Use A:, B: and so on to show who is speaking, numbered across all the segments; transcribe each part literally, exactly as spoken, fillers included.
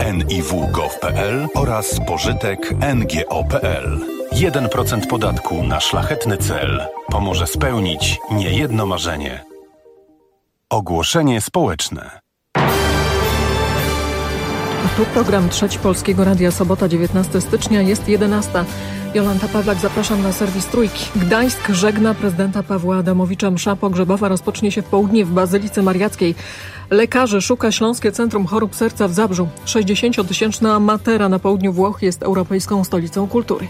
A: N I W kropka gov kropka p l oraz pożytek N G O kropka p l. jeden procent podatku na szlachetny cel pomoże spełnić niejedno marzenie. Ogłoszenie społeczne.
B: Tu program Trzeci Polskiego Radia, sobota dziewiętnastego stycznia, jest jedenasta. Jolanta Pawlak, zapraszam na serwis Trójki. Gdańsk żegna prezydenta Pawła Adamowicza. Msza pogrzebowa rozpocznie się w południe w Bazylice Mariackiej. Lekarzy szuka Śląskie Centrum Chorób Serca w Zabrzu. sześćdziesięciotysięczna Matera na południu Włoch jest europejską stolicą kultury.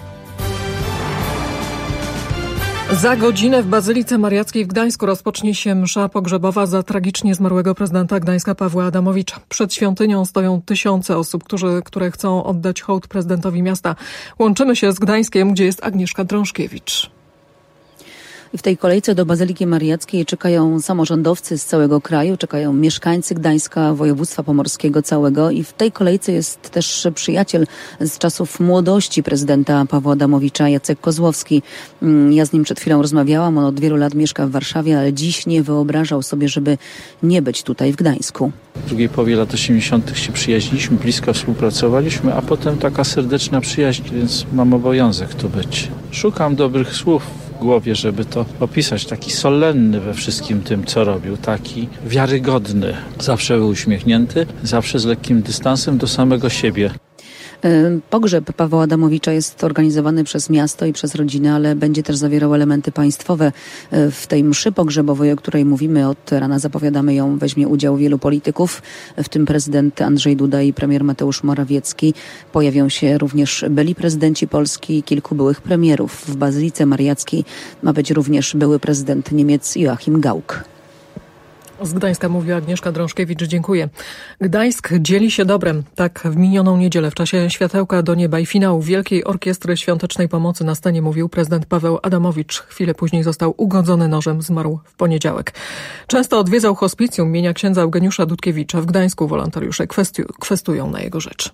B: Za godzinę w Bazylice Mariackiej w Gdańsku rozpocznie się msza pogrzebowa za tragicznie zmarłego prezydenta Gdańska Pawła Adamowicza. Przed świątynią stoją tysiące osób, którzy, które chcą oddać hołd prezydentowi miasta. Łączymy się z Gdańskiem, gdzie jest Agnieszka Drążkiewicz.
C: I w tej kolejce do Bazyliki Mariackiej czekają samorządowcy z całego kraju, czekają mieszkańcy Gdańska, województwa pomorskiego całego i w tej kolejce jest też przyjaciel z czasów młodości prezydenta Pawła Adamowicza, Jacek Kozłowski. Ja z nim przed chwilą rozmawiałam, on od wielu lat mieszka w Warszawie, ale dziś nie wyobrażał sobie, żeby nie być tutaj w Gdańsku.
D: W drugiej połowie lat osiemdziesiątych się przyjaźniliśmy, blisko współpracowaliśmy, a potem taka serdeczna przyjaźń, więc mam obowiązek tu być. Szukam dobrych słów w głowie, żeby to opisać. Taki solenny we wszystkim tym, co robił. Taki wiarygodny. Zawsze był uśmiechnięty, zawsze z lekkim dystansem do samego siebie.
C: Pogrzeb Pawła Adamowicza jest organizowany przez miasto i przez rodzinę, ale będzie też zawierał elementy państwowe. W tej mszy pogrzebowej, o której mówimy od rana, zapowiadamy ją, weźmie udział wielu polityków, w tym prezydent Andrzej Duda i premier Mateusz Morawiecki. Pojawią się również byli prezydenci Polski i kilku byłych premierów. W Bazylice Mariackiej ma być również były prezydent Niemiec Joachim Gauck.
B: Z Gdańska mówi Agnieszka Drążkiewicz, dziękuję. Gdańsk dzieli się dobrem. Tak w minioną niedzielę w czasie Światełka do Nieba i finału Wielkiej Orkiestry Świątecznej Pomocy na scenie mówił prezydent Paweł Adamowicz. Chwilę później został ugodzony nożem, zmarł w poniedziałek. Często odwiedzał hospicjum imienia księdza Eugeniusza Dudkiewicza. W Gdańsku wolontariusze kwestiu- kwestują na jego rzecz.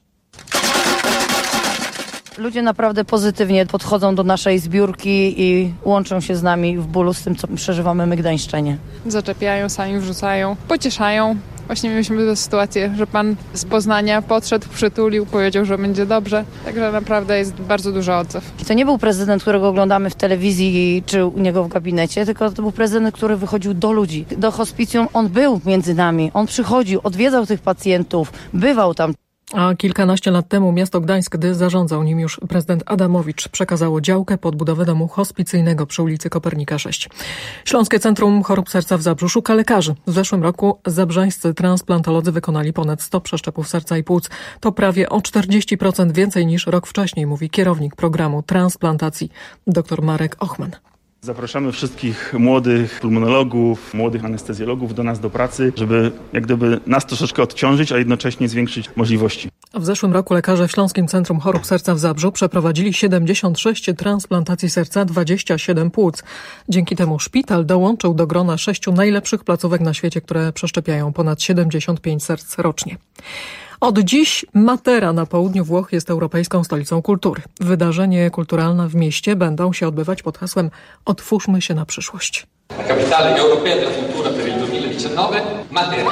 E: Ludzie naprawdę pozytywnie podchodzą do naszej zbiórki i łączą się z nami w bólu z tym, co przeżywamy my gdańszczanie.
F: Zaczepiają, sami wrzucają, pocieszają. Właśnie mieliśmy tę sytuację, że pan z Poznania podszedł, przytulił, powiedział, że będzie dobrze. Także naprawdę jest bardzo duży odzew.
E: I to nie był prezydent, którego oglądamy w telewizji czy u niego w gabinecie, tylko to był prezydent, który wychodził do ludzi. Do hospicjum on był między nami. On przychodził, odwiedzał tych pacjentów, bywał tam.
B: A kilkanaście lat temu miasto Gdańsk, gdy zarządzał nim już prezydent Adamowicz, przekazało działkę pod budowę domu hospicyjnego przy ulicy Kopernika sześć. Śląskie Centrum Chorób Serca w Zabrzu szuka lekarzy. W zeszłym roku zabrzańscy transplantolodzy wykonali ponad sto przeszczepów serca i płuc. To prawie o czterdzieści procent więcej niż rok wcześniej, mówi kierownik programu transplantacji dr Marek Ochman.
G: Zapraszamy wszystkich młodych pulmonologów, młodych anestezjologów do nas do pracy, żeby jak gdyby nas troszeczkę odciążyć, a jednocześnie zwiększyć możliwości.
B: W zeszłym roku lekarze w Śląskim Centrum Chorób Serca w Zabrzu przeprowadzili siedemdziesiąt sześć transplantacji serca, dwadzieścia siedem płuc. Dzięki temu szpital dołączył do grona sześciu najlepszych placówek na świecie, które przeszczepiają ponad siedemdziesiąt pięć serc rocznie. Od dziś Matera na południu Włoch jest europejską stolicą kultury. Wydarzenia kulturalne w mieście będą się odbywać pod hasłem Otwórzmy się na przyszłość.
H: La capitale europea della cultura per il duemiladiciannove, Matera.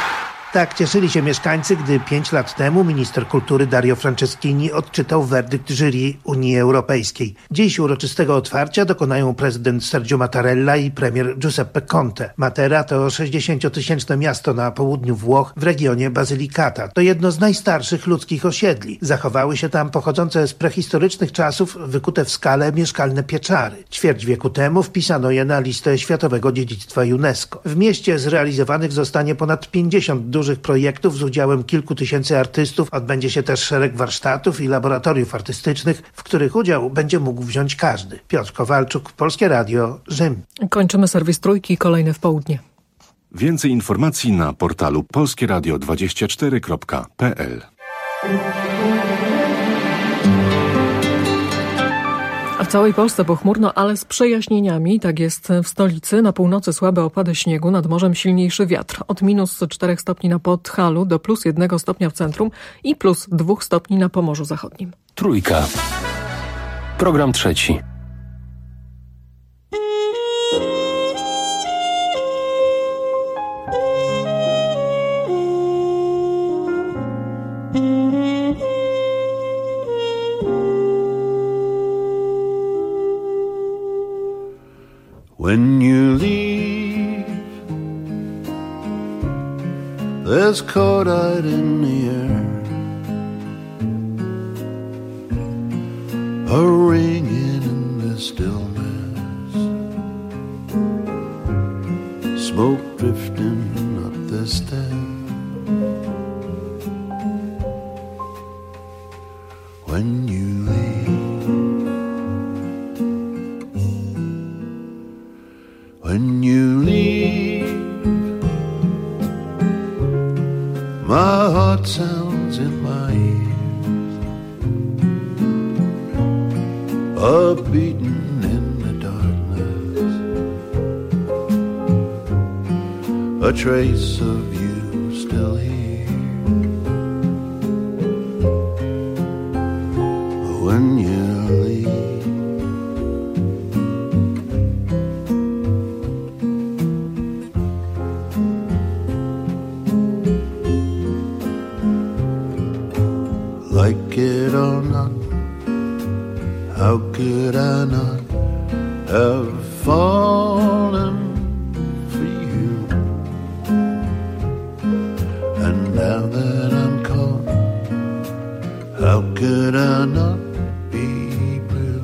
I: Tak cieszyli się mieszkańcy, gdy pięć lat temu minister kultury Dario Franceschini odczytał werdykt jury Unii Europejskiej. Dziś uroczystego otwarcia dokonają prezydent Sergio Mattarella i premier Giuseppe Conte. Matera to sześćdziesięciotysięczne miasto na południu Włoch w regionie Basilicata. To jedno z najstarszych ludzkich osiedli. Zachowały się tam pochodzące z prehistorycznych czasów wykute w skale mieszkalne pieczary. Ćwierć wieku temu wpisano je na listę Światowego Dziedzictwa UNESCO. W mieście zrealizowanych zostanie ponad pięćdziesiąt dużych projektów z udziałem kilku tysięcy artystów. Odbędzie się też szereg warsztatów i laboratoriów artystycznych, w których udział będzie mógł wziąć każdy. Piotr Kowalczuk, Polskie Radio, Rzym.
B: Kończymy serwis Trójki, kolejny w południe.
A: Więcej informacji na portalu polskieradio dwadzieścia cztery kropka p l.
B: A w całej Polsce pochmurno, ale z przejaśnieniami. Tak jest w stolicy. Na północy słabe opady śniegu, nad morzem silniejszy wiatr. Od minus czterech stopni na Podhalu do plus jednego stopnia w centrum i plus dwóch stopni na Pomorzu Zachodnim.
J: Trójka. Program trzeci.
K: Mm-hmm. When you leave, there's cordite in the air, a ringing in the stillness, smoke drifting up the stairs. When you leave, when you leave, my heart sounds in my ears, a beating in the darkness, a trace of you still here. When you leave, like it or not, how could I not have fallen for you? And now that I'm caught, how could I not be blue?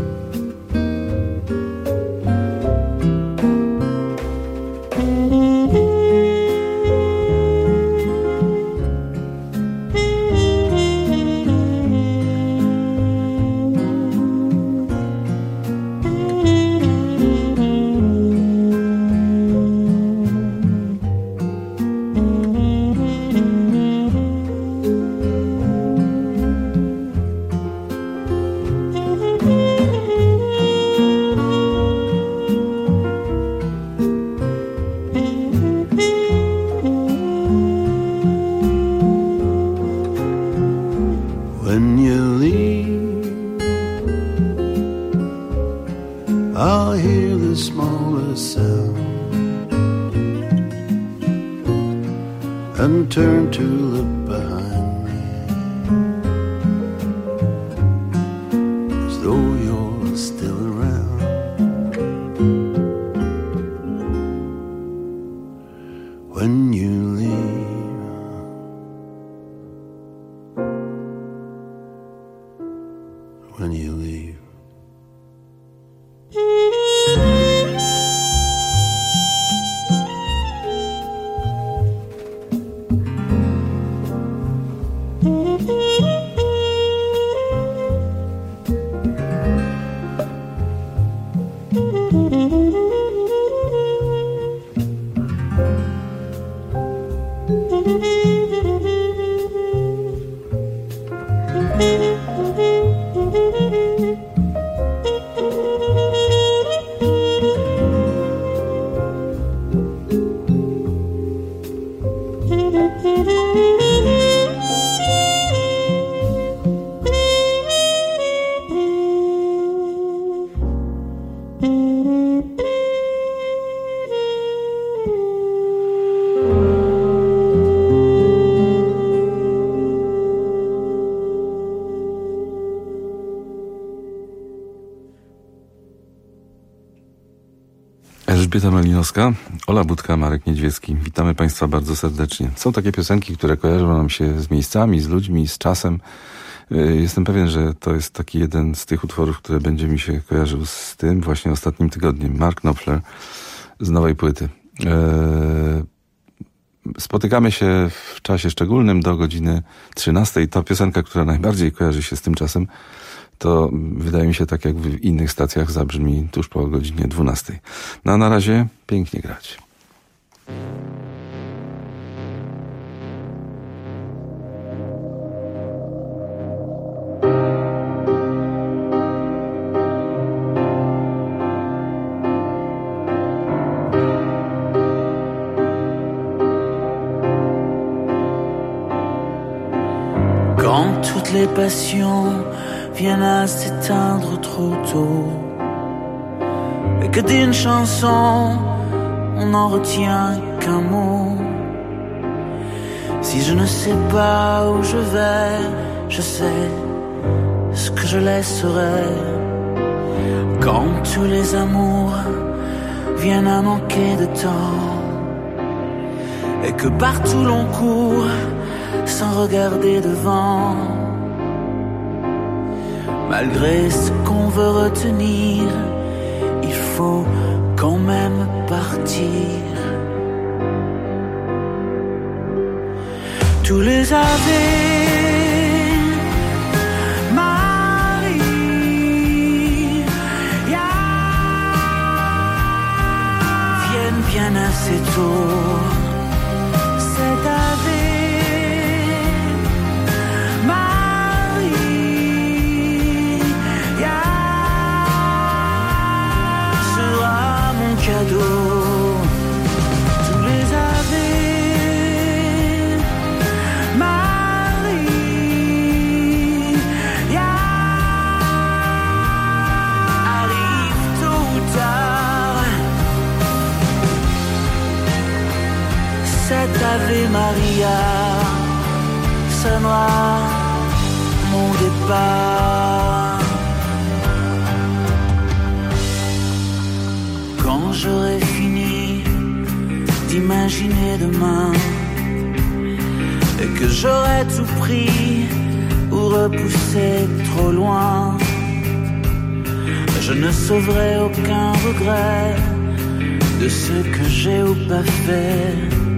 K: When you leave, I'll hear the smallest sound and turn to look behind me, as though you're still around. When you leave, when you leave.
L: Elżbieta Malinowska, Ola Budka, Marek Niedźwiecki. Witamy Państwa bardzo serdecznie. Są takie piosenki, które kojarzą nam się z miejscami, z ludźmi, z czasem. Jestem pewien, że to jest taki jeden z tych utworów, który będzie mi się kojarzył z tym właśnie ostatnim tygodniem. Mark Knopfler z nowej płyty. Spotykamy się w czasie szczególnym do godziny trzynastej. Ta piosenka, która najbardziej kojarzy się z tym czasem, to wydaje mi się, tak jak w innych stacjach, zabrzmi tuż po godzinie dwunastej. No a na razie pięknie grać.
M: Quand toutes les passions viennent à s'éteindre trop tôt, et que d'une chanson on n'en retient qu'un mot. Si je ne sais pas où je vais, je sais ce que je laisserai. Quand tous les amours viennent à manquer de temps, et que partout l'on court sans regarder devant, malgré ce qu'on veut retenir, il faut quand même partir. Tous les ave bien assez tôt. Cet Ave Maria sera mon cadeau. Tous les Ave Maria arrivent tôt ou tard. Cet Ave Maria sonnera mon départ. Quand j'aurai fini d'imaginer demain, et que j'aurai tout pris ou repoussé trop loin, je ne sauverai aucun regret de ce que j'ai ou pas fait.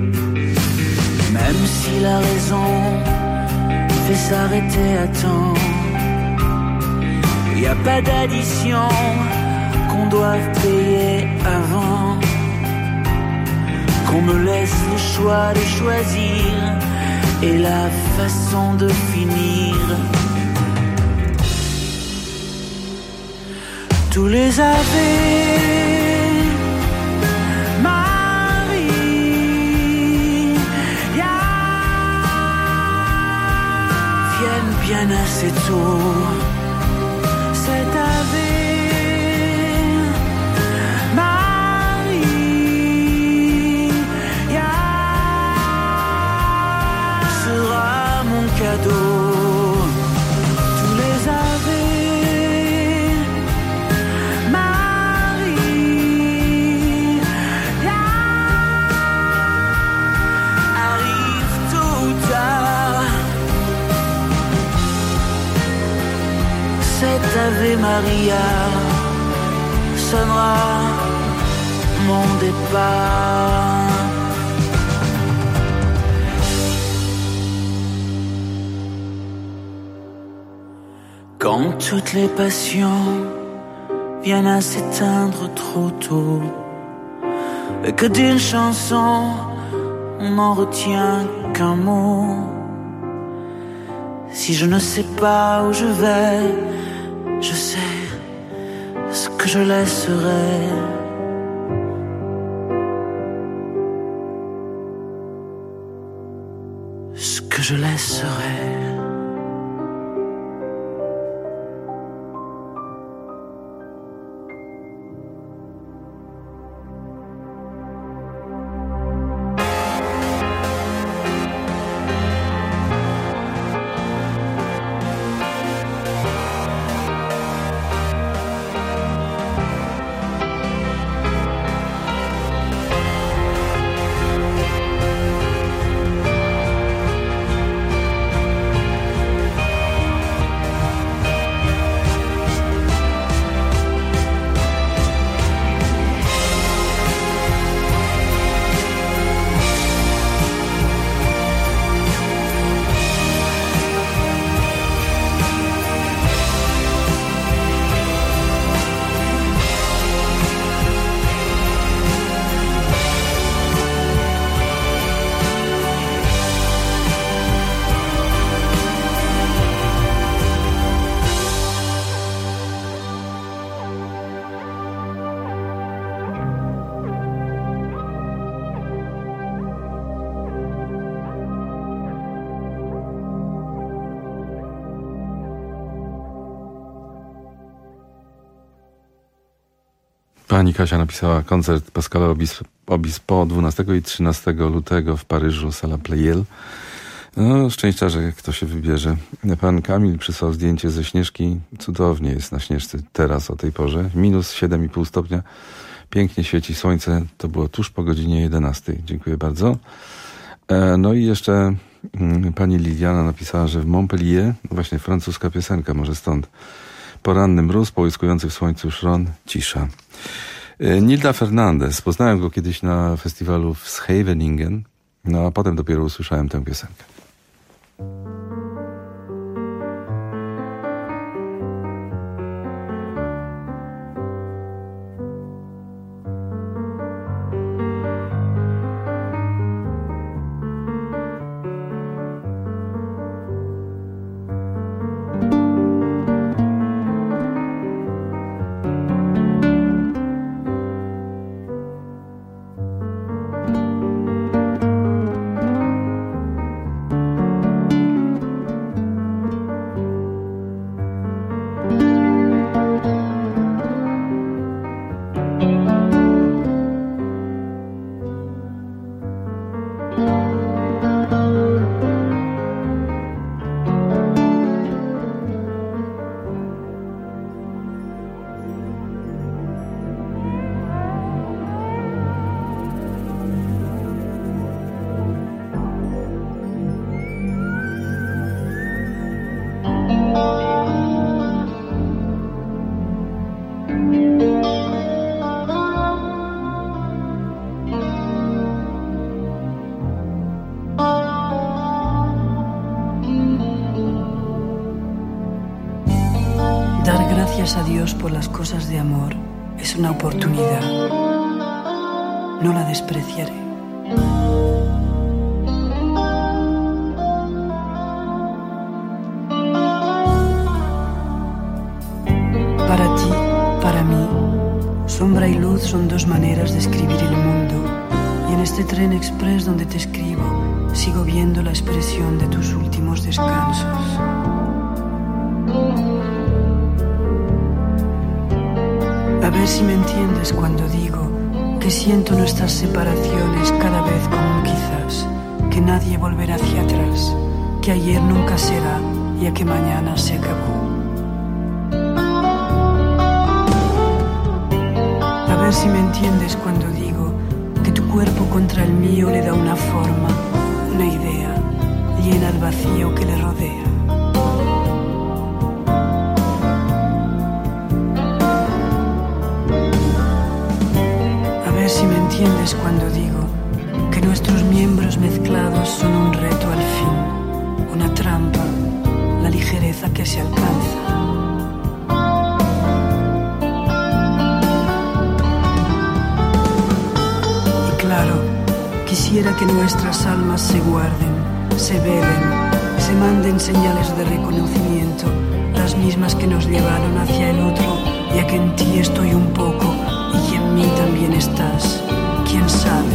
M: Même si la raison fait s'arrêter à temps, y a pas d'addition qu'on doive payer avant, qu'on me laisse le choix de choisir et la façon de finir. Tous les Ave bien assez tôt. Cet Ave Maria sera mon cadeau. Tous les Ave Maria arrivent tôt ou tard. Cet Ave Maria sonnera mon départ. Quand toutes les passions viennent à s'éteindre trop tôt, et que d'une chanson on n'en retient qu'un mot, si je ne sais pas où je vais, je sais ce que je laisserai. Ce que je laisserai.
L: Pani Kasia napisała koncert Pascala Obispo dwunastego i trzynastego lutego w Paryżu, Sala Pleyel. No, szczęściarze, kto się wybierze. Pan Kamil przysłał zdjęcie ze Śnieżki. Cudownie jest na Śnieżce teraz o tej porze. Minus siedem i pół stopnia. Pięknie świeci słońce. To było tuż po godzinie jedenastej. Dziękuję bardzo. No i jeszcze pani Liliana napisała, że w Montpellier, właśnie francuska piosenka, może stąd. Poranny mróz, połyskujący w słońcu szron, cisza. Nilda Fernandez. Poznałem go kiedyś na festiwalu w Scheveningen, no a potem dopiero usłyszałem tę piosenkę.
N: A Dios por las cosas de amor es una oportunidad. No la despreciaré. Para ti, para mí, sombra y luz son dos maneras de escribir el mundo. Y en este tren express donde te escribo, sigo viendo la expresión de tus últimos descansos. A ver si me entiendes cuando digo que siento nuestras separaciones cada vez como un quizás, que nadie volverá hacia atrás, que ayer nunca será y que mañana se acabó. A ver si me entiendes cuando digo que tu cuerpo contra el mío le da una forma, una idea, llena el vacío que le rodea. Si me entiendes cuando digo que nuestros miembros mezclados son un reto al fin, una trampa, la ligereza que se alcanza. Y claro, quisiera que nuestras almas se guarden, se velen, se manden señales de reconocimiento, las mismas que nos llevaron hacia el otro, ya que en ti estoy un poco y en mí también estás, quién sabe.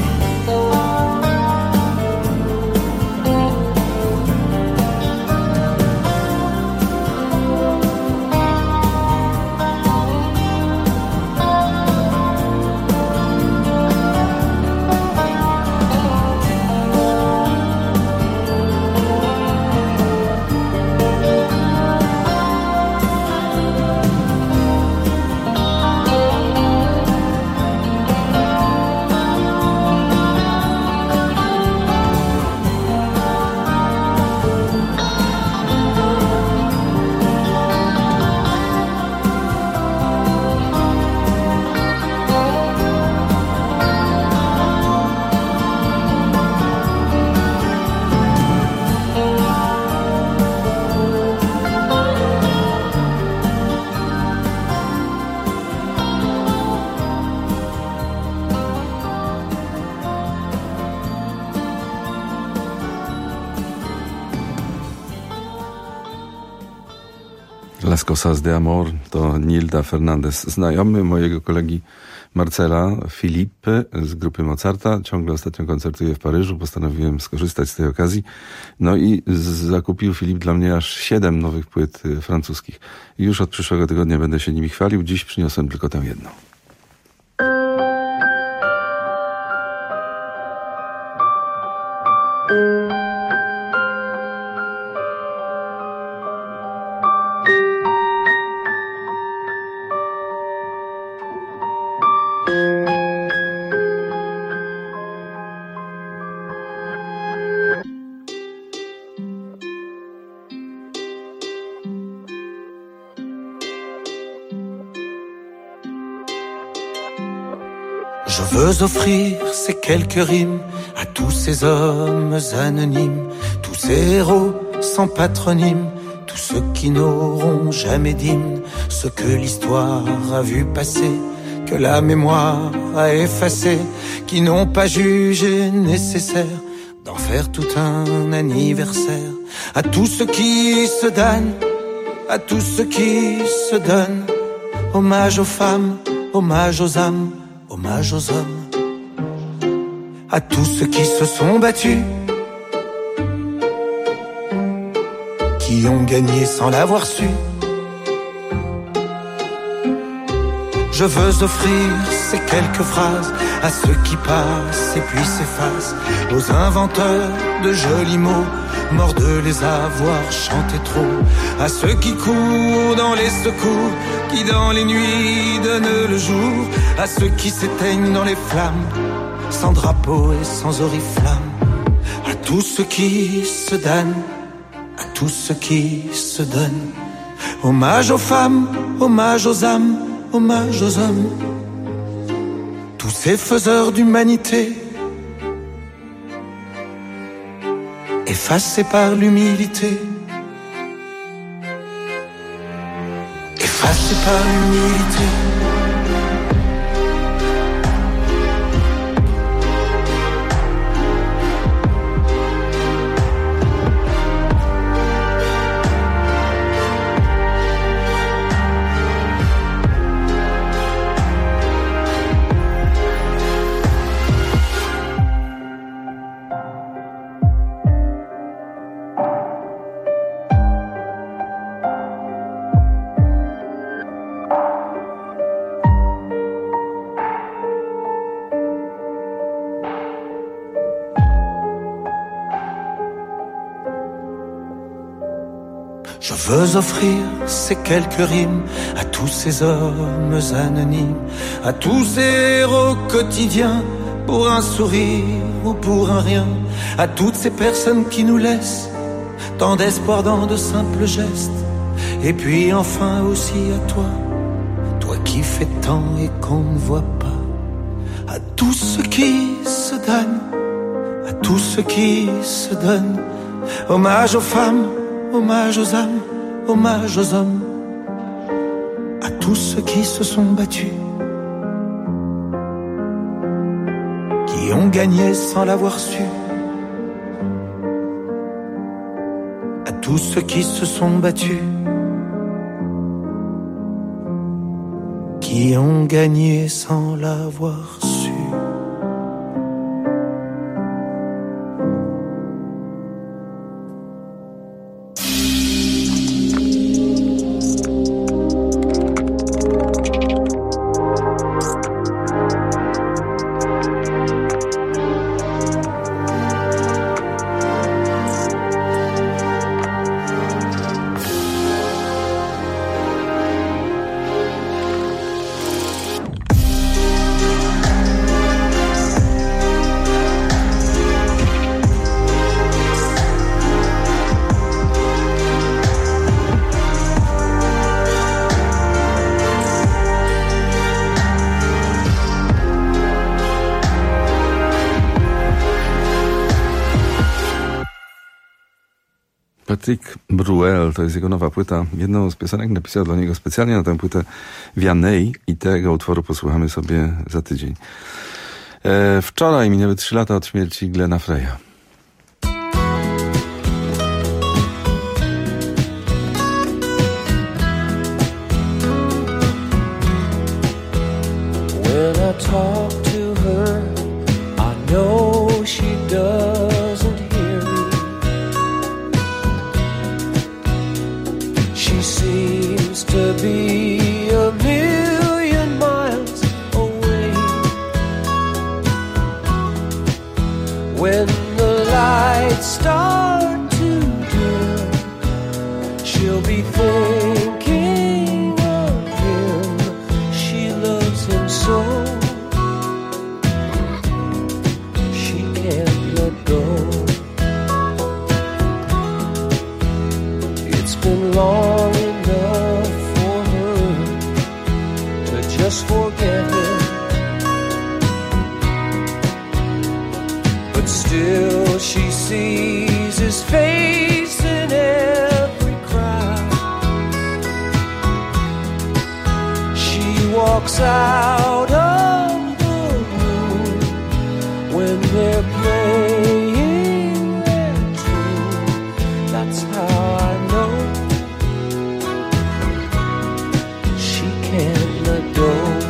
L: Las Cosas de Amor to Nilda Fernandez, znajomy mojego kolegi Marcela, Filipe z grupy Mozarta. Ciągle ostatnio koncertuje w Paryżu. Postanowiłem skorzystać z tej okazji. No i zakupił Filip dla mnie aż siedem nowych płyt francuskich. I już od przyszłego tygodnia będę się nimi chwalił. Dziś przyniosłem tylko tę jedną.
O: Thank you. Je veux offrir ces quelques rimes à tous ces hommes anonymes, tous ces héros sans patronyme, tous ceux qui n'auront jamais d'hymne, ceux que l'histoire a vu passer, que la mémoire a effacé, qui n'ont pas jugé nécessaire d'en faire tout un anniversaire. À tous ceux qui se donnent, à tous ceux qui se donnent, hommage aux femmes, hommage aux âmes, hommage aux hommes. À tous ceux qui se sont battus, qui ont gagné sans l'avoir su. Je veux offrir ces quelques phrases à ceux qui passent et puis s'effacent, aux inventeurs de jolis mots, morts de les avoir chantés trop, à ceux qui courent dans les secours, qui dans les nuits donnent le jour, à ceux qui s'éteignent dans les flammes, sans drapeau et sans oriflamme, à tous ceux qui se donnent, à tous ceux qui se donnent. Hommage aux femmes, hommage aux âmes, hommage aux hommes, tous ces faiseurs d'humanité, effacés par l'humilité, effacés par l'humilité. Je veux offrir ces quelques rimes à tous ces hommes anonymes, à tous ces héros quotidiens, pour un sourire ou pour un rien, à toutes ces personnes qui nous laissent tant d'espoir dans de simples gestes. Et puis enfin aussi à toi, toi qui fais tant et qu'on ne voit pas, à tous ceux qui se donnent, à tous ceux qui se donnent. Hommage aux femmes, hommage aux âmes, hommage aux hommes, à tous ceux qui se sont battus, qui ont gagné sans l'avoir su, à tous ceux qui se sont battus, qui ont gagné sans l'avoir su.
L: Patrick Bruel, to jest jego nowa płyta. Jedną z piosenek napisał dla niego specjalnie na tę płytę Vianney i tego utworu posłuchamy sobie za tydzień. E, wczoraj minęły trzy lata od śmierci Glena Freya.
P: When I talk to her, I know she doesn't hear me. She seems to be a million miles away. When the lights start to dim, she'll be thinking of him. She loves him so, she can't let go. It's been long enough for her to just forget him. still she sees his face in every crowd. She walks out of the room when they're playing their tune. That's how I know she can't let go.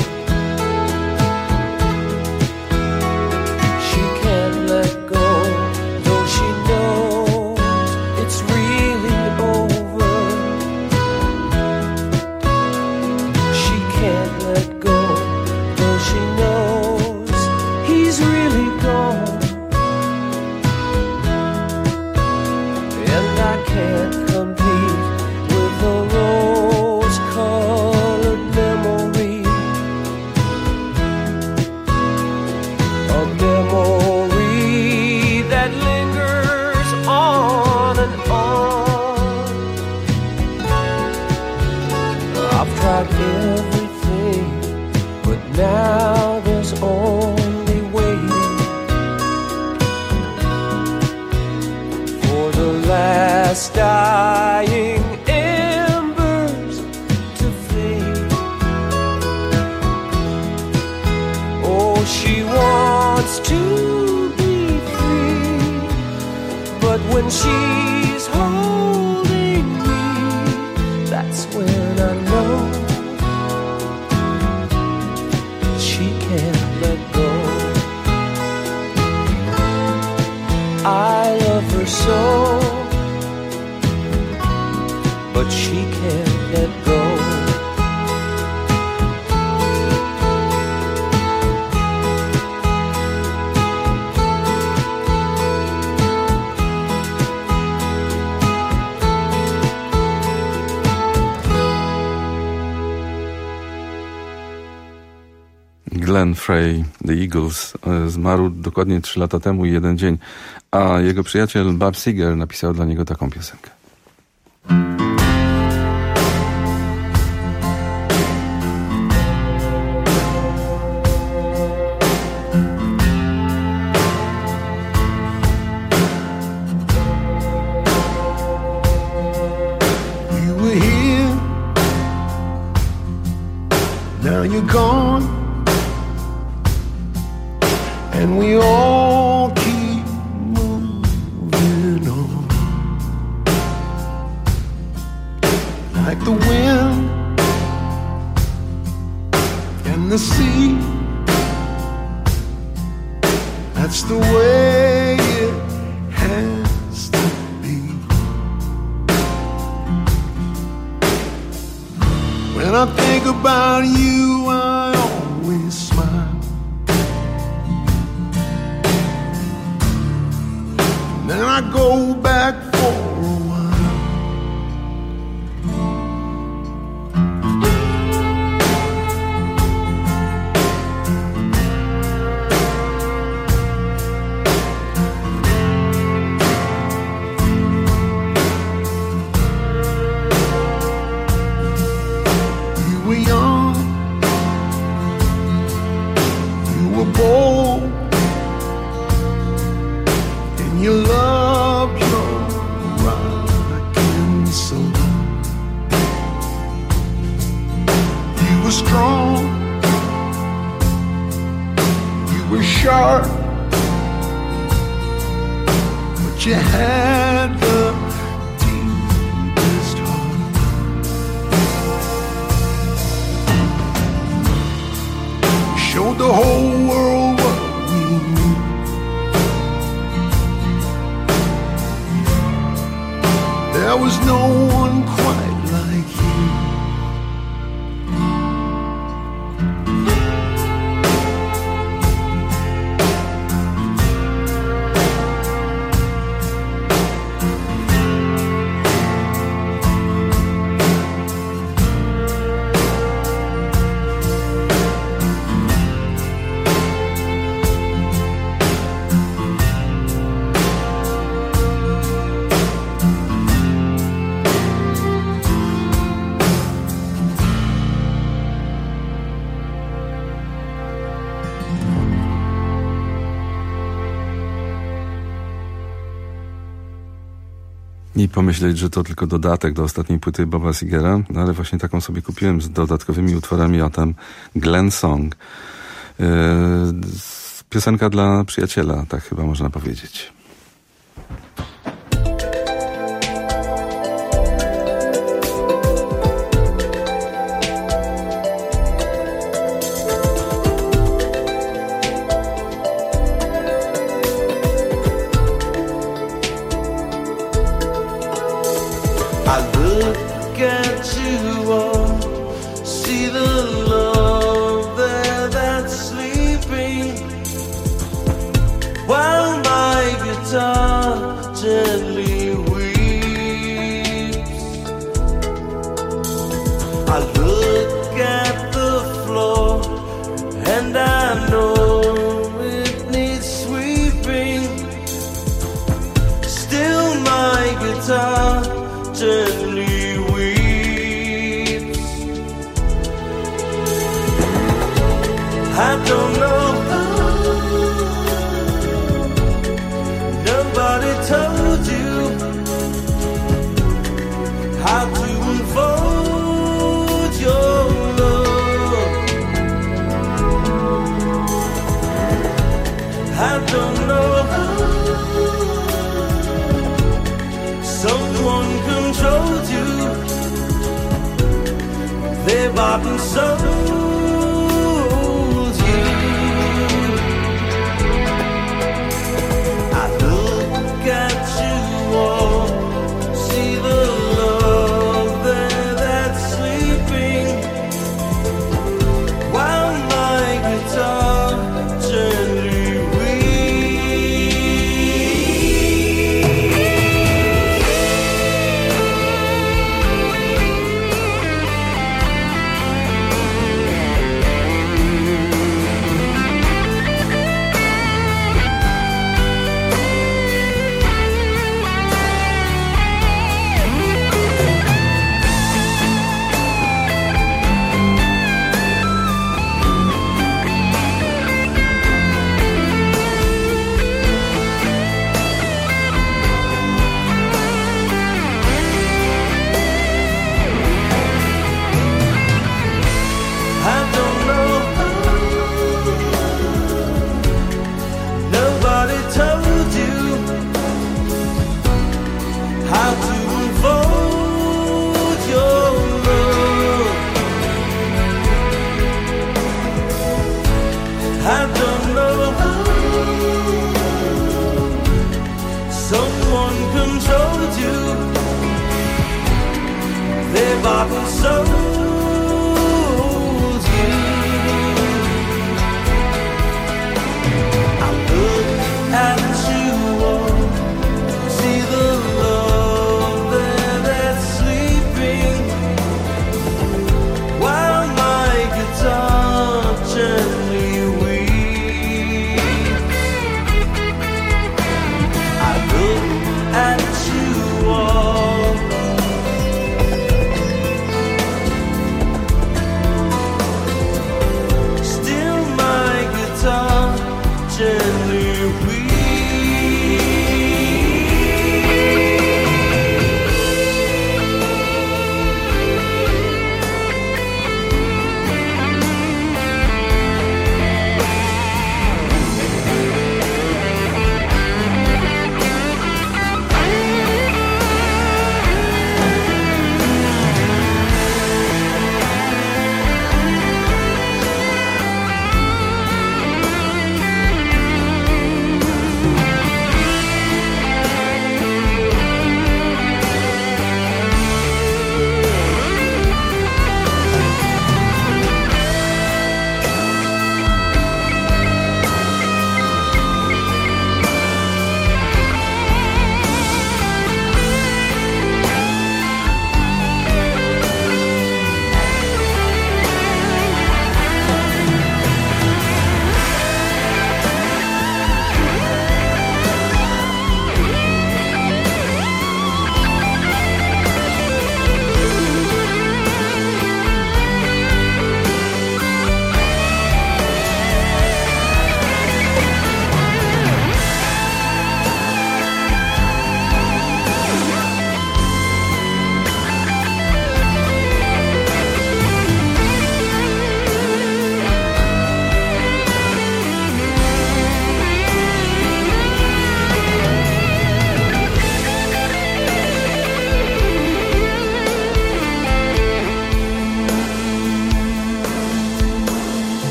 P: Now there's only waiting for the last dying embers to fade. Oh, she wants to be free, but when she's holding me, that's when I know I love her so, but she can't let go.
L: Glenn Frey, The Eagles, zmarł dokładnie trzy lata temu i jeden dzień, a jego przyjaciel Bob Seger napisał dla niego taką piosenkę.
K: You were here, now you're gone. And we all keep moving on, like the wind and the sea. That's the way it has to be. When I think about you, I always smile. Then I go back for a while. You were young, you were bold, and you loved your rock and soul. You were strong, you were sharp, but you had the deepest heart. You showed the whole world what we knew. There was no one quite like you.
L: i pomyśleć, że to tylko dodatek do ostatniej płyty Boba Segera, no ale właśnie taką sobie kupiłem z dodatkowymi utworami, a tam Glen Song. Yy, piosenka dla przyjaciela, tak chyba można powiedzieć.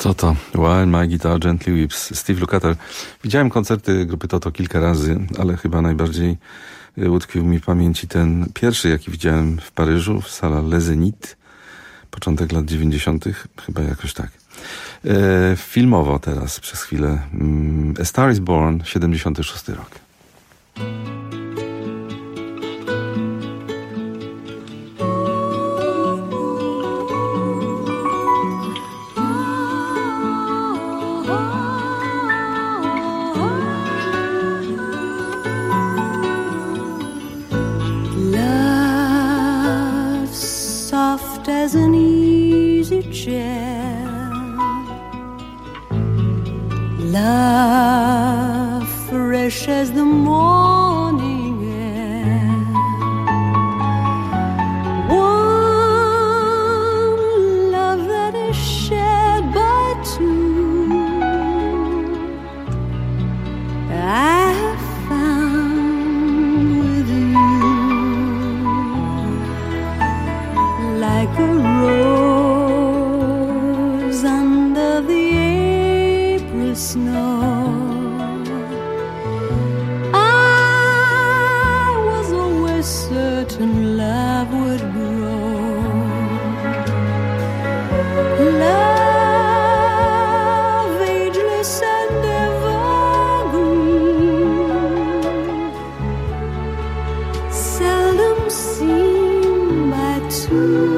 L: Toto, While My Guitar Gently Weeps, Steve Lukather. Widziałem koncerty grupy Toto kilka razy, ale chyba najbardziej utkwił mi w pamięci ten pierwszy, jaki widziałem w Paryżu, w sala Le Zénith, początek lat dziewięćdziesiątych, chyba jakoś tak. E, filmowo teraz przez chwilę. A Star is Born, siedemdziesiąty szósty rok.
Q: As an easy chair, love fresh as the morning air, one love that is shared by two. I have found with you, like a rose under the April snow. I was always certain love would grow. Love, ageless and evergreen, seldom seen by two.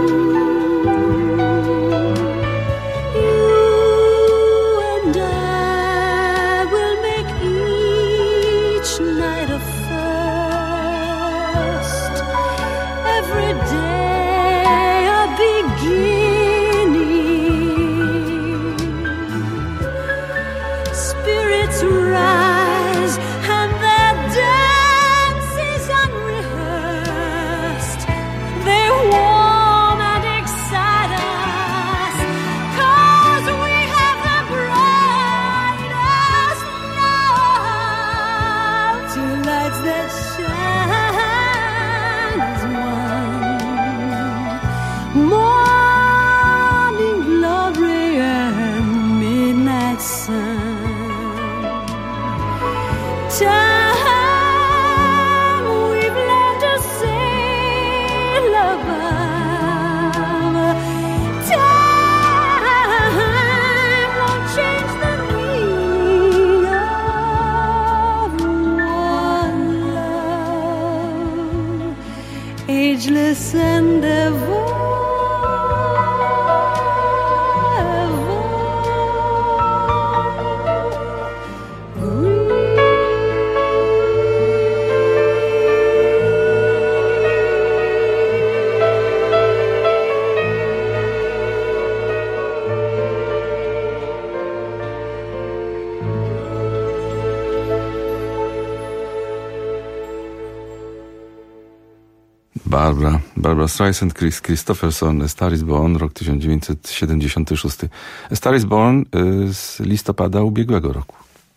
Q: Ageless and ever, ever green.
L: Barbara, Barbara Streisand, Chris Christopherson, A Star is Born, rok tysiąc dziewięćset siedemdziesiąty szósty. A Star is Born y, z listopada ubiegłego roku.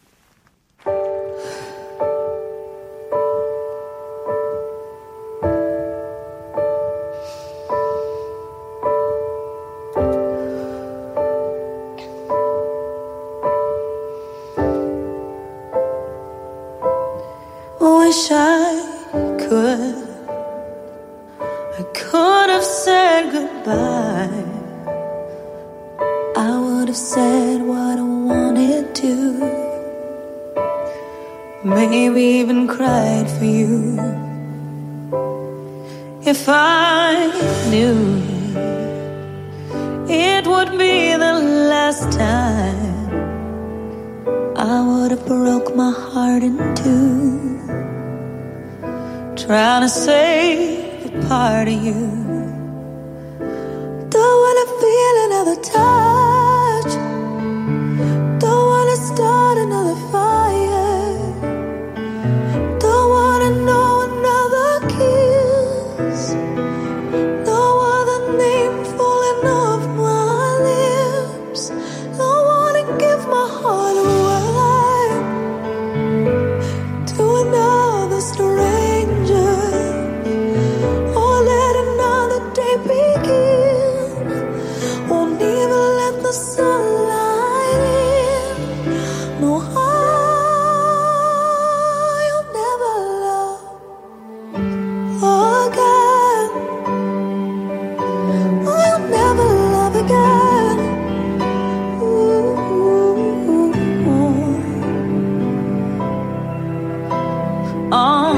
Q: Wish I could, I could have said goodbye. I would have said what I wanted to, maybe even cried for you. If I knew it would be the last time, I would have broke my heart in two, trying to save a part of you. Don't wanna feel another touch, don't wanna start another fire, don't wanna know another kiss, no other name falling off my lips. Don't wanna give my heart away to another stranger, or let another day begin. Won't even let the sun on.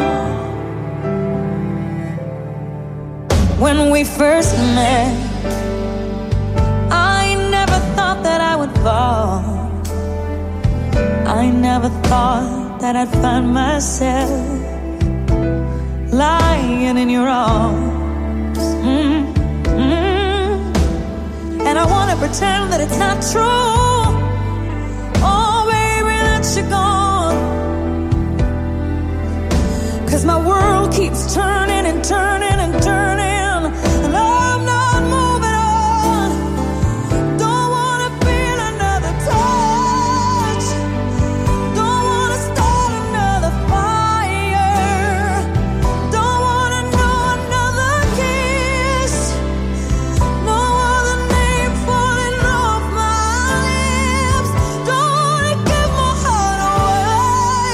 Q: When we first met, I never thought that I would fall. I never thought that I'd find myself lying in your arms. Mm-hmm. And I wanna pretend that it's not true. Oh baby, that you're gone. 'Cause my world keeps turning and turning and turning, and I'm not moving on. Don't wanna feel another touch. Don't wanna start another fire. Don't wanna know another kiss. No other name falling off my lips. Don't wanna give my heart away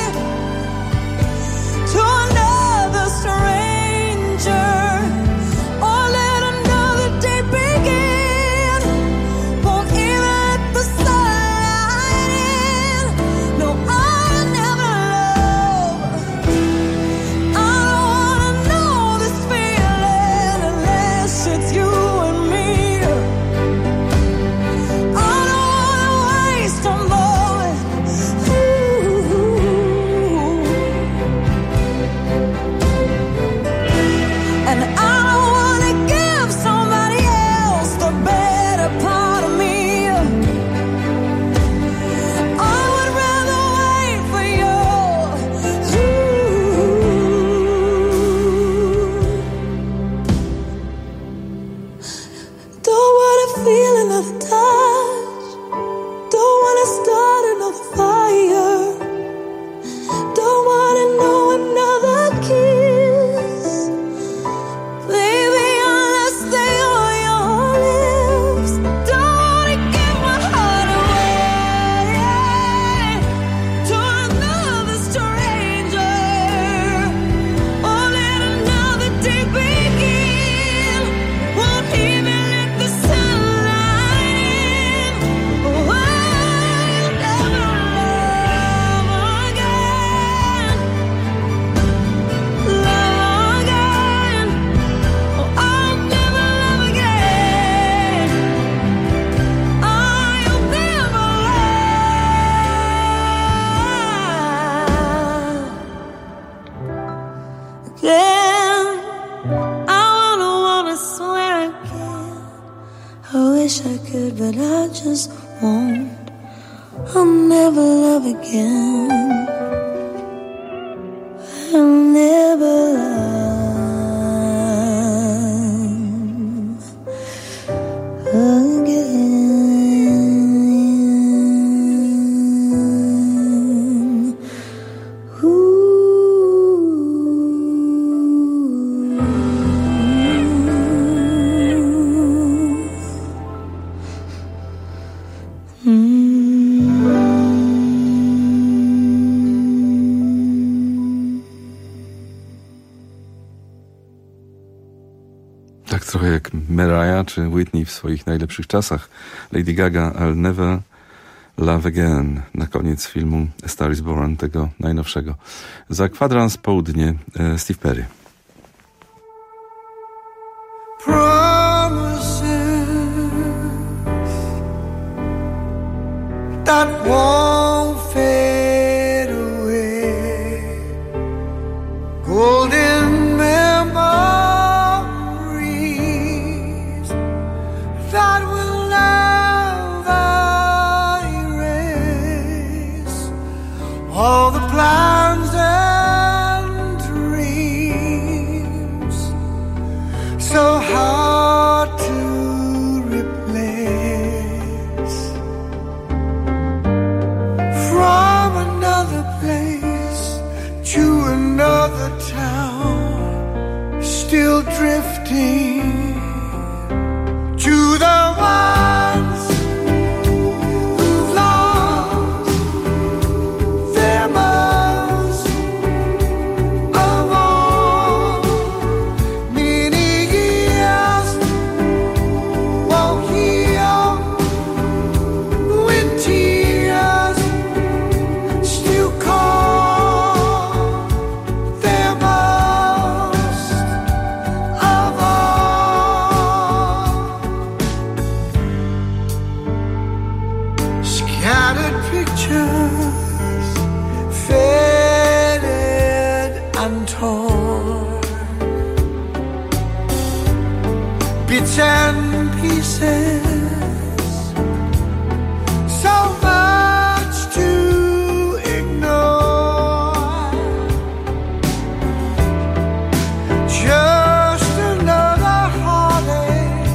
Q: to another stranger, or let another day begin. Won't even let the sunlight in. No, I never love. I don't wanna know this feeling unless it's you and me. I don't wanna waste a moment. Ooh. And I don't wanna give somebody else the better part of me. I would rather wait for you. Don't wanna feel another touch. Don't wanna start another fire. Don't wanna know another kiss. Baby, unless they are your lips. Don't wanna give my heart away to another stranger, or let another day begin. Won't even let the sunlight in. Oh, I'll never love again. Love again. Oh, I'll never love again. I'll never love again. I wanna wanna swear again. I wish I could, but I just won't. I'll never love again. I'll never love again.
L: Tak trochę jak Mariah czy Whitney w swoich najlepszych czasach. Lady Gaga, I'll Never Love Again, na koniec filmu A Star is Born, tego najnowszego. Za kwadrans południe e, Steve Perry.
O: Promises that won't fade away, golden memories that will never erase all the plans and dreams so hard to replace. From another place to another town, still drifting to the ones who've lost their minds of all. Many years won't heal when tears still call bits and pieces. So much to ignore. Just another heartache,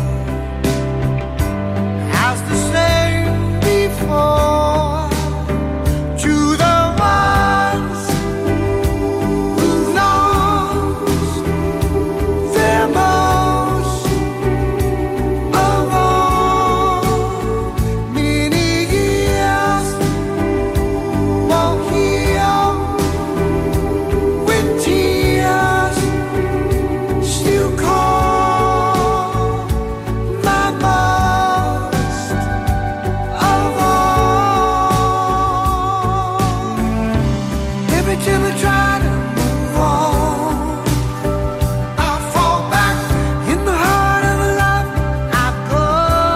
O: as the same before. To the ones who lost their most of all. Many years won't heal when tears still call my most of all. Every time I try to move on, I fall back in the heart of love. I go.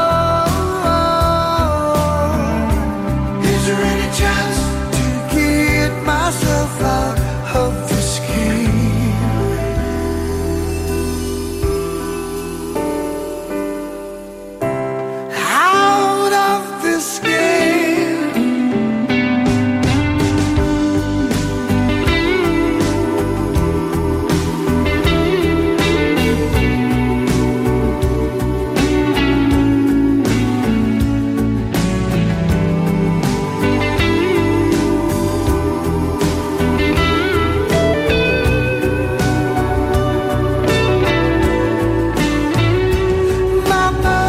O: Is there any chance to get myself out of this game? Out of this game. My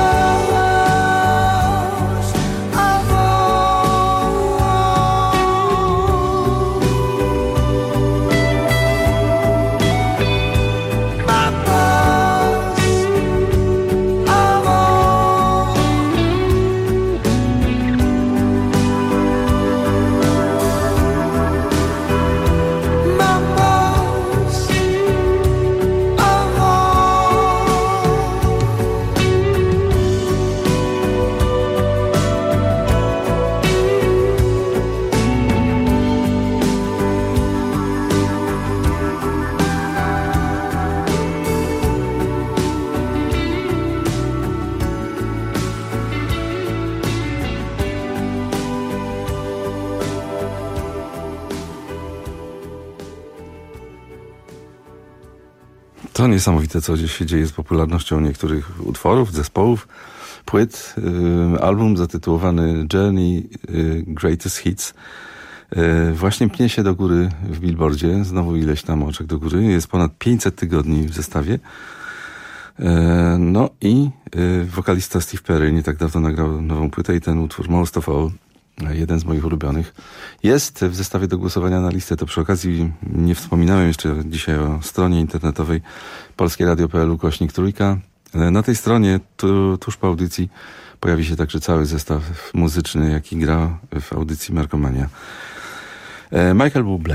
O: most of all. My most of all. My most of
L: To niesamowite, co się dzieje z popularnością niektórych utworów, zespołów, płyt. Yy, album zatytułowany Journey yy, Greatest Hits yy, właśnie pnie się do góry w Billboardzie. Znowu ileś tam oczek do góry. Jest ponad pięćset tygodni w zestawie. Yy, no i yy, wokalista Steve Perry nie tak dawno nagrał nową płytę i ten utwór Most of All, jeden z moich ulubionych, jest w zestawie do głosowania na listę. To przy okazji nie wspominałem jeszcze dzisiaj o stronie internetowej polskie radio kropka p l ukośnik trójka. Na tej stronie tu, tuż po audycji pojawi się także cały zestaw muzyczny, jaki gra w audycji Markomania. Michael Bublé.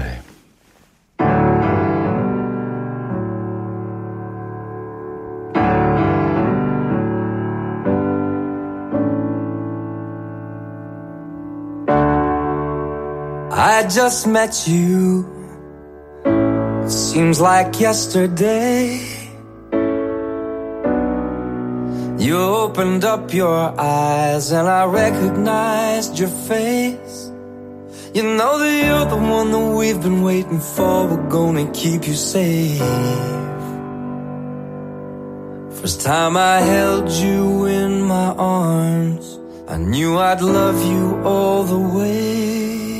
P: I just met you. It seems like yesterday. You opened up your eyes and I recognized your face. You know that you're the one that we've been waiting for. We're gonna keep you safe. First time I held you in my arms, I knew I'd love you all the way.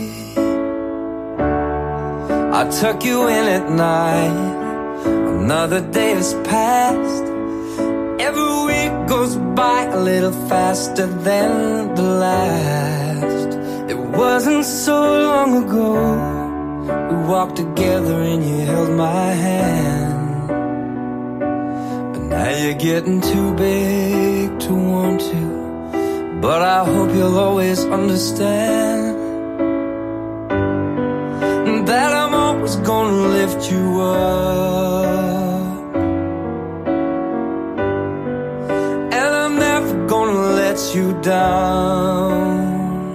P: I tuck you in at night. Another day has passed. Every week goes by a little faster than the last. It wasn't so long ago we walked together and you held my hand. But now you're getting too big to want to. But I hope you'll always understand that I'm always gonna lift you up, and I'm never gonna let you down.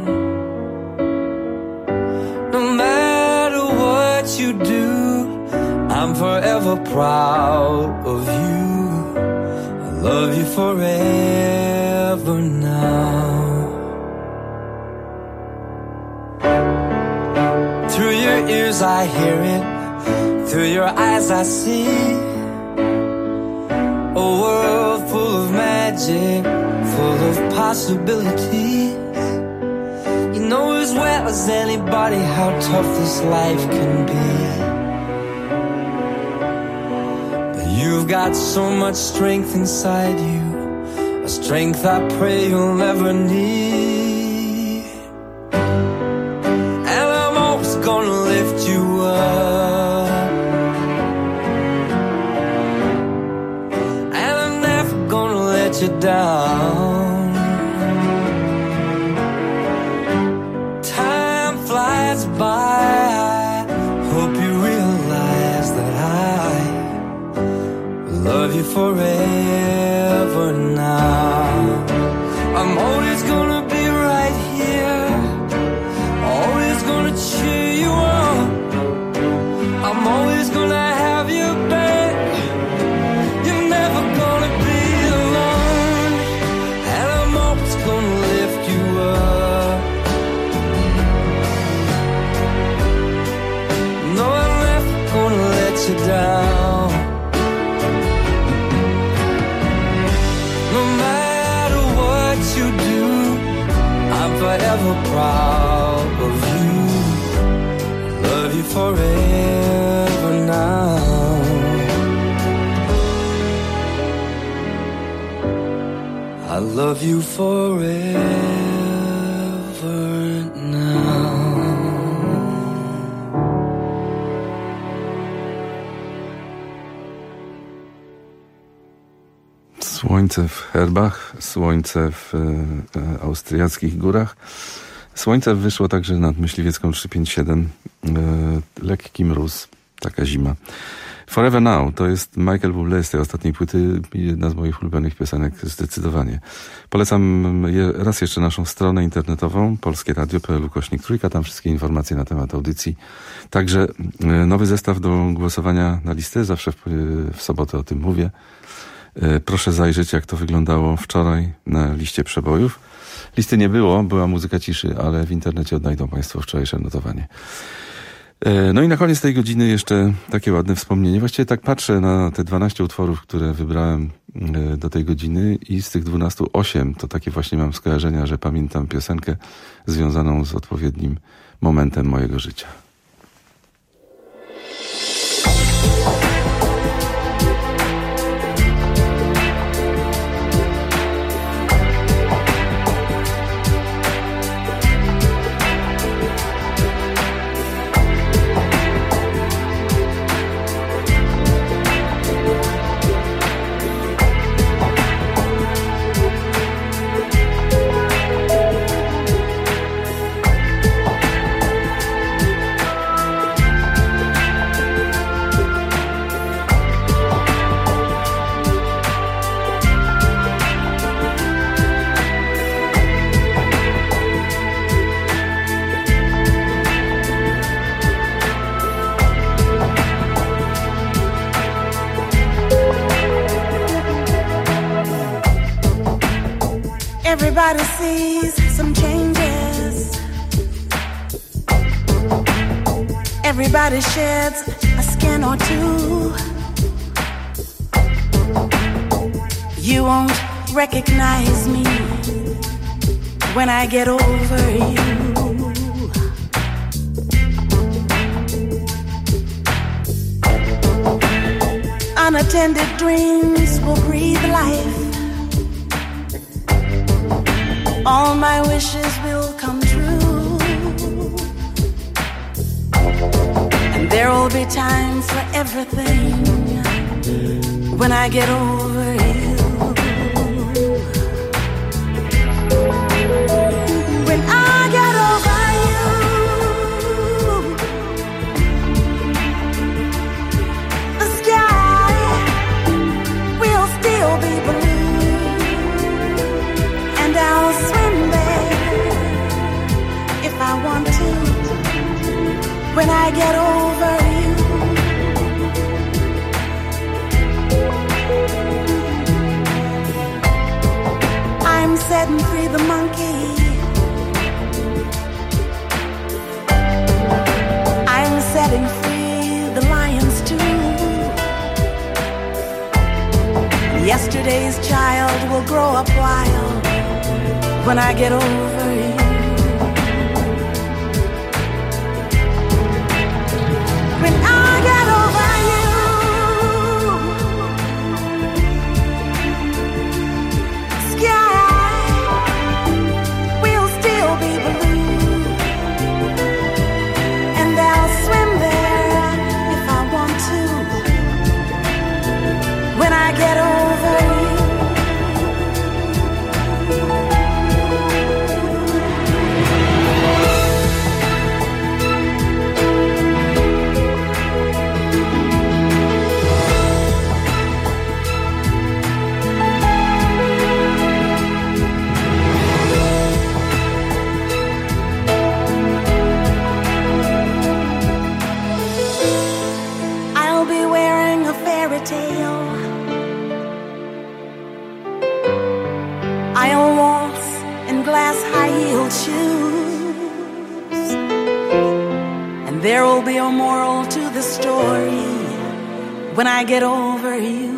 P: No matter what you do, I'm forever proud of you. I love you forever now. Through your ears I hear it, through your eyes I see a world full of magic, full of possibilities. You know as well as anybody how tough this life can be. But you've got so much strength inside you, a strength I pray you'll never need. And I'm always gonna lift you up, and I'm never gonna let you down. By, I hope you realize that I love you forever now. I'm always gonna be right here, always gonna cheer you on. I'm always gonna have your back, you're never gonna be alone. And I'm always gonna lift you up. You down. No matter what you do, I'm forever proud of you. Love you forever now. I love you forever now.
L: Słońce w herbach, słońce w e, austriackich górach. Słońce wyszło także nad Myśliwiecką trzysta pięćdziesiąt siedem. E, lekki mróz, taka zima. Forever Now to jest Michael Bublé z tej ostatniej płyty, jedna z moich ulubionych piosenek zdecydowanie. Polecam je, raz jeszcze naszą stronę internetową polskie radio kropka p l ukośnik trójka, tam wszystkie informacje na temat audycji. Także e, nowy zestaw do głosowania na listę, zawsze w, w sobotę o tym mówię. Proszę zajrzeć, jak to wyglądało wczoraj na liście przebojów. Listy nie było, była muzyka ciszy, ale w internecie odnajdą Państwo wczorajsze notowanie. No i na koniec tej godziny jeszcze takie ładne wspomnienie. Właściwie tak patrzę na te dwanaście utworów, które wybrałem do tej godziny i z tych dwunastu osiem to takie właśnie mam skojarzenia, że pamiętam piosenkę związaną z odpowiednim momentem mojego życia.
Q: Everybody sees some changes. Everybody sheds a skin or two. You won't recognize me when I get over you. Unattended dreams will breathe life. All my wishes will come true, and there will be time for everything when I get over you. When I get over you, the sky will still be blue, and I'll swim there if I want to when I get over you. yesterday's child will grow up wild when I get over you. When I get over you, sky will still be blue, and I'll swim there if I want to. When I get over you, I'll be wearing a fairy tale. I'll waltz in glass high-heeled shoes, and there will be a moral to the story when I get over you.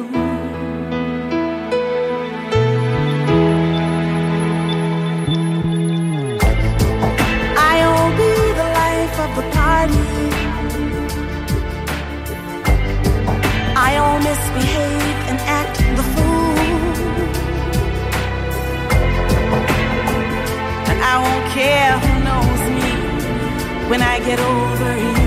Q: I'll be the life of the party. I'll misbehave and act the fool, and I won't care who knows me when I get over you.